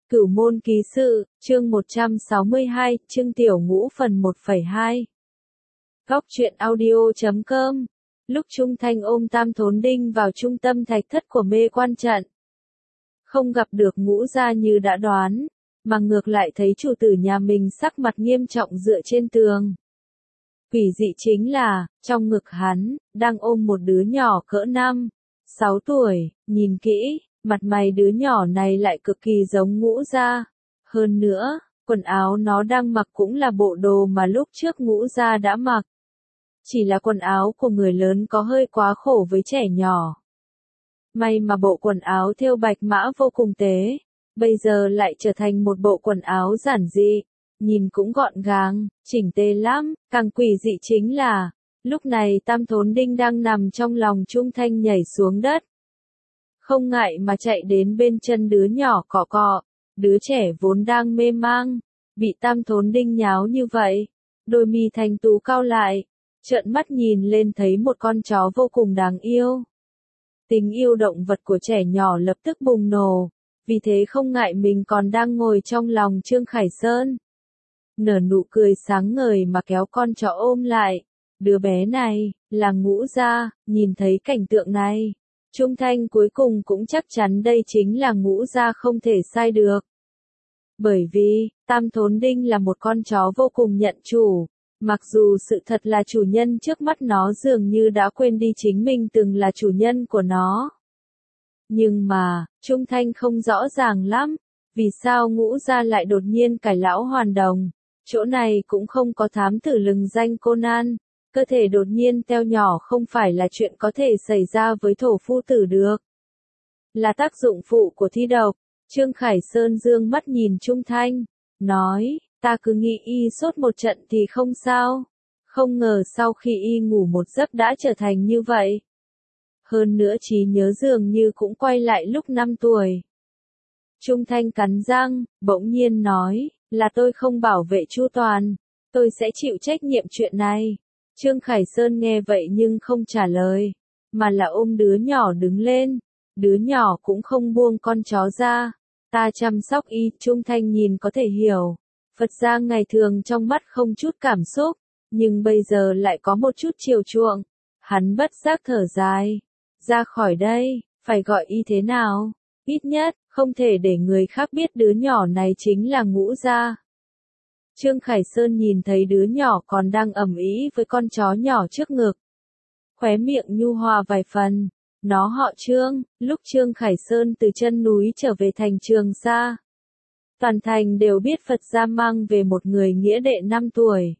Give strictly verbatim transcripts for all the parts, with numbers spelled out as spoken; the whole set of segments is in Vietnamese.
Cửu môn ký sự, chương một trăm sáu mươi hai, chương tiểu ngũ phần một phẩy hai. Góc truyện audio chấm com. Lúc Trung Thanh ôm Tam Thốn Đinh vào trung tâm thạch thất của mê quan trận. Không gặp được Ngũ Gia như đã đoán, mà ngược lại thấy chủ tử nhà mình sắc mặt nghiêm trọng dựa trên tường. Quỷ dị chính là, trong ngực hắn, đang ôm một đứa nhỏ cỡ năm, sáu tuổi, nhìn kỹ, mặt mày đứa nhỏ này lại cực kỳ giống Ngũ Gia. Hơn nữa, quần áo nó đang mặc cũng là bộ đồ mà lúc trước Ngũ Gia đã mặc. Chỉ là quần áo của người lớn có hơi quá khổ với trẻ nhỏ. May mà bộ quần áo thêu bạch mã vô cùng tế, bây giờ lại trở thành một bộ quần áo giản dị, nhìn cũng gọn gàng, chỉnh tề lắm. Càng quỷ dị chính là, lúc này Tam Thốn Đinh đang nằm trong lòng Trung Thanh nhảy xuống đất. Không ngại mà chạy đến bên chân đứa nhỏ cọ cọ, đứa trẻ vốn đang mê mang, bị Tam Thốn Đinh nháo như vậy, đôi mi thanh tú cau lại, trợn mắt nhìn lên thấy một con chó vô cùng đáng yêu. Tình yêu động vật của trẻ nhỏ lập tức bùng nổ, vì thế không ngại mình còn đang ngồi trong lòng Trương Khải Sơn. Nở nụ cười sáng ngời mà kéo con chó ôm lại, đứa bé này, là Ngũ Gia. Nhìn thấy cảnh tượng này, Trung Thanh cuối cùng cũng chắc chắn đây chính là Ngũ Gia không thể sai được. Bởi vì, Tam Thốn Đinh là một con chó vô cùng nhận chủ, mặc dù sự thật là chủ nhân trước mắt nó dường như đã quên đi chính mình từng là chủ nhân của nó. Nhưng mà, Trung Thanh không rõ ràng lắm, vì sao Ngũ Gia lại đột nhiên cải lão hoàn đồng. Chỗ này cũng không có thám tử lừng danh Conan, cơ thể đột nhiên teo nhỏ không phải là chuyện có thể xảy ra với thổ phu tử được. Là tác dụng phụ của thi độc. Trương Khải Sơn dương mắt nhìn Trung Thanh, nói, ta cứ nghĩ y sốt một trận thì không sao. Không ngờ sau khi y ngủ một giấc đã trở thành như vậy. Hơn nữa trí nhớ dường như cũng quay lại lúc năm tuổi. Trung Thanh cắn răng, bỗng nhiên nói, là tôi không bảo vệ chu toàn, tôi sẽ chịu trách nhiệm chuyện này. Trương Khải Sơn nghe vậy nhưng không trả lời, mà là ôm đứa nhỏ đứng lên, đứa nhỏ cũng không buông con chó ra. Ta chăm sóc y. Trung Thanh nhìn có thể hiểu, Phật gia ngày thường trong mắt không chút cảm xúc, nhưng bây giờ lại có một chút chiều chuộng. Hắn bất giác thở dài, ra khỏi đây, phải gọi y thế nào? Ít nhất, không thể để người khác biết đứa nhỏ này chính là Ngũ Gia. Trương Khải Sơn nhìn thấy đứa nhỏ còn đang ầm ĩ với con chó nhỏ trước ngực. Khóe miệng nhu hòa vài phần. Nó họ Trương. Lúc Trương Khải Sơn từ chân núi trở về thành Trường Sa, toàn thành đều biết Phật gia mang về một người nghĩa đệ năm tuổi.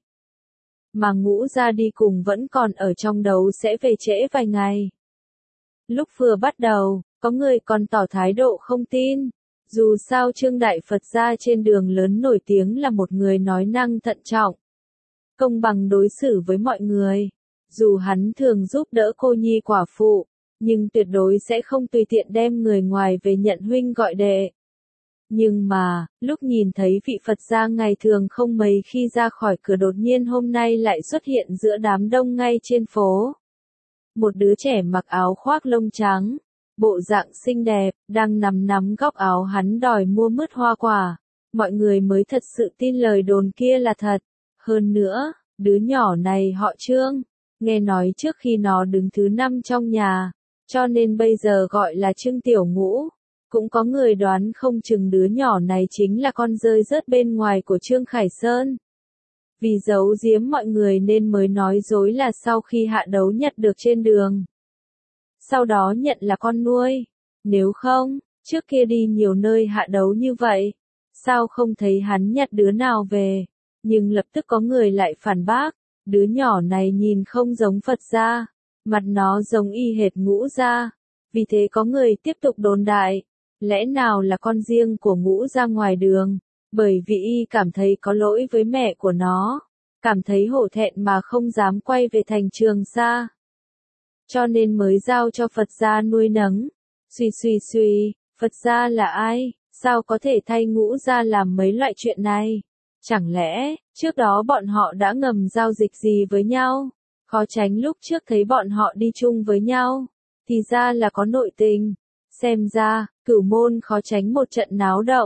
Mà Ngũ Gia đi cùng vẫn còn ở trong đầu sẽ về trễ vài ngày. Lúc vừa bắt đầu, có người còn tỏ thái độ không tin. Dù sao Trương Đại Phật gia trên đường lớn nổi tiếng là một người nói năng thận trọng, công bằng đối xử với mọi người. Dù hắn thường giúp đỡ cô nhi quả phụ, nhưng tuyệt đối sẽ không tùy tiện đem người ngoài về nhận huynh gọi đệ. Nhưng mà, lúc nhìn thấy vị Phật gia ngày thường không mấy khi ra khỏi cửa đột nhiên hôm nay lại xuất hiện giữa đám đông ngay trên phố. Một đứa trẻ mặc áo khoác lông trắng, bộ dạng xinh đẹp, đang nằm nắm góc áo hắn đòi mua mứt hoa quả. Mọi người mới thật sự tin lời đồn kia là thật. Hơn nữa, đứa nhỏ này họ Trương, nghe nói trước khi nó đứng thứ năm trong nhà, cho nên bây giờ gọi là Trương Tiểu Ngũ. Cũng có người đoán không chừng đứa nhỏ này chính là con rơi rớt bên ngoài của Trương Khải Sơn. Vì giấu giếm mọi người nên mới nói dối là sau khi hạ đấu nhặt được trên đường, sau đó nhận là con nuôi. Nếu không, trước kia đi nhiều nơi hạ đấu như vậy, sao không thấy hắn nhặt đứa nào về? Nhưng lập tức có người lại phản bác, đứa nhỏ này nhìn không giống Phật gia, mặt nó giống y hệt Ngũ Gia. Vì thế có người tiếp tục đồn đại, lẽ nào là con riêng của Ngũ Gia ngoài đường, bởi vì y cảm thấy có lỗi với mẹ của nó, cảm thấy hổ thẹn mà không dám quay về thành Trường Sa, cho nên mới giao cho Phật gia nuôi nấng. Suy suy suy, Phật gia là ai, sao có thể thay Ngũ Gia làm mấy loại chuyện này? Chẳng lẽ, trước đó bọn họ đã ngầm giao dịch gì với nhau? Khó tránh lúc trước thấy bọn họ đi chung với nhau, thì ra là có nội tình. Xem ra, Cửu môn khó tránh một trận náo động.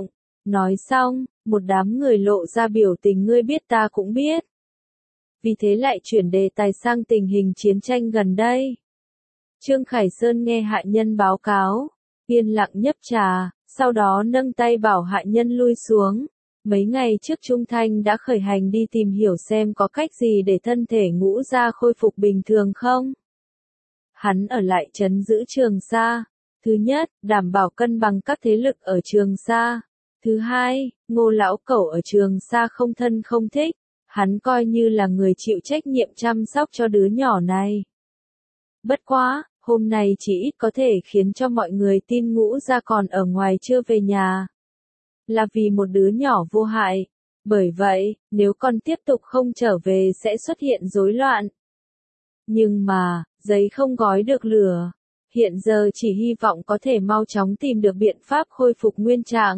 Nói xong, một đám người lộ ra biểu tình ngươi biết ta cũng biết. Vì thế lại chuyển đề tài sang tình hình chiến tranh gần đây. Trương Khải Sơn nghe hạ nhân báo cáo, yên lặng nhấp trà, sau đó nâng tay bảo hạ nhân lui xuống. Mấy ngày trước Trung Thanh đã khởi hành đi tìm hiểu xem có cách gì để thân thể Ngũ Gia khôi phục bình thường không. Hắn ở lại trấn giữ Trường Sa. Thứ nhất, đảm bảo cân bằng các thế lực ở Trường Sa. Thứ hai, Ngô lão cẩu ở Trường Sa không thân không thích. Hắn coi như là người chịu trách nhiệm chăm sóc cho đứa nhỏ này. Bất quá, hôm nay chỉ ít có thể khiến cho mọi người tin Ngũ Gia còn ở ngoài chưa về nhà. Là vì một đứa nhỏ vô hại. Bởi vậy, nếu con tiếp tục không trở về sẽ xuất hiện rối loạn. Nhưng mà, giấy không gói được lửa. Hiện giờ chỉ hy vọng có thể mau chóng tìm được biện pháp khôi phục nguyên trạng.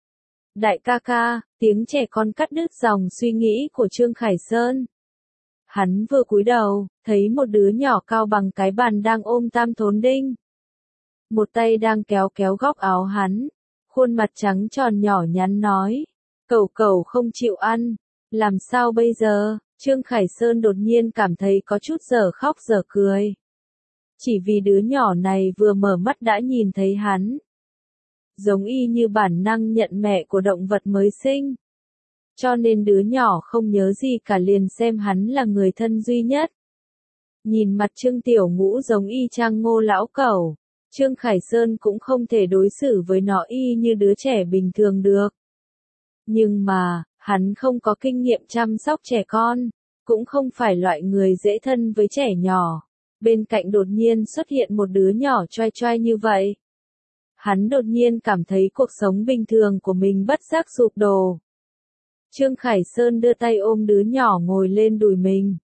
Đại ca ca, tiếng trẻ con cắt đứt dòng suy nghĩ của Trương Khải Sơn. Hắn vừa cúi đầu, thấy một đứa nhỏ cao bằng cái bàn đang ôm Tam Thốn Đinh. Một tay đang kéo kéo góc áo hắn. Khuôn mặt trắng tròn nhỏ nhắn nói. Cẩu cẩu không chịu ăn. Làm sao bây giờ? Trương Khải Sơn đột nhiên cảm thấy có chút dở khóc dở cười. Chỉ vì đứa nhỏ này vừa mở mắt đã nhìn thấy hắn. Giống y như bản năng nhận mẹ của động vật mới sinh. Cho nên đứa nhỏ không nhớ gì cả liền xem hắn là người thân duy nhất. Nhìn mặt Trương Tiểu Ngũ giống y chang Ngô lão cẩu. Trương Khải Sơn cũng không thể đối xử với nó y như đứa trẻ bình thường được. Nhưng mà, hắn không có kinh nghiệm chăm sóc trẻ con, cũng không phải loại người dễ thân với trẻ nhỏ. Bên cạnh đột nhiên xuất hiện một đứa nhỏ choai choai như vậy. Hắn đột nhiên cảm thấy cuộc sống bình thường của mình bất giác sụp đổ. Trương Khải Sơn đưa tay ôm đứa nhỏ ngồi lên đùi mình.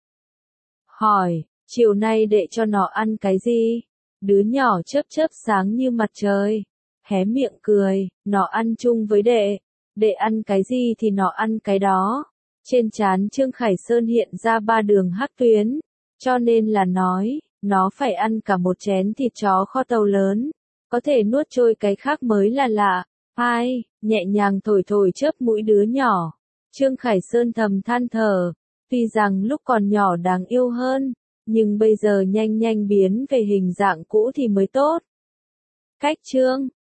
Hỏi, chiều nay đệ cho nó ăn cái gì? Đứa nhỏ chớp chớp sáng như mặt trời. Hé miệng cười, nó ăn chung với đệ. Đệ ăn cái gì thì nó ăn cái đó. Trên trán Trương Khải Sơn hiện ra ba đường hắc tuyến. Cho nên là nói, nó phải ăn cả một chén thịt chó kho tàu lớn. Có thể nuốt trôi cái khác mới là lạ. Ai, nhẹ nhàng thổi thổi chớp mũi đứa nhỏ. Trương Khải Sơn thầm than thở. Tuy rằng lúc còn nhỏ đáng yêu hơn. Nhưng bây giờ nhanh nhanh biến về hình dạng cũ thì mới tốt. Cách chương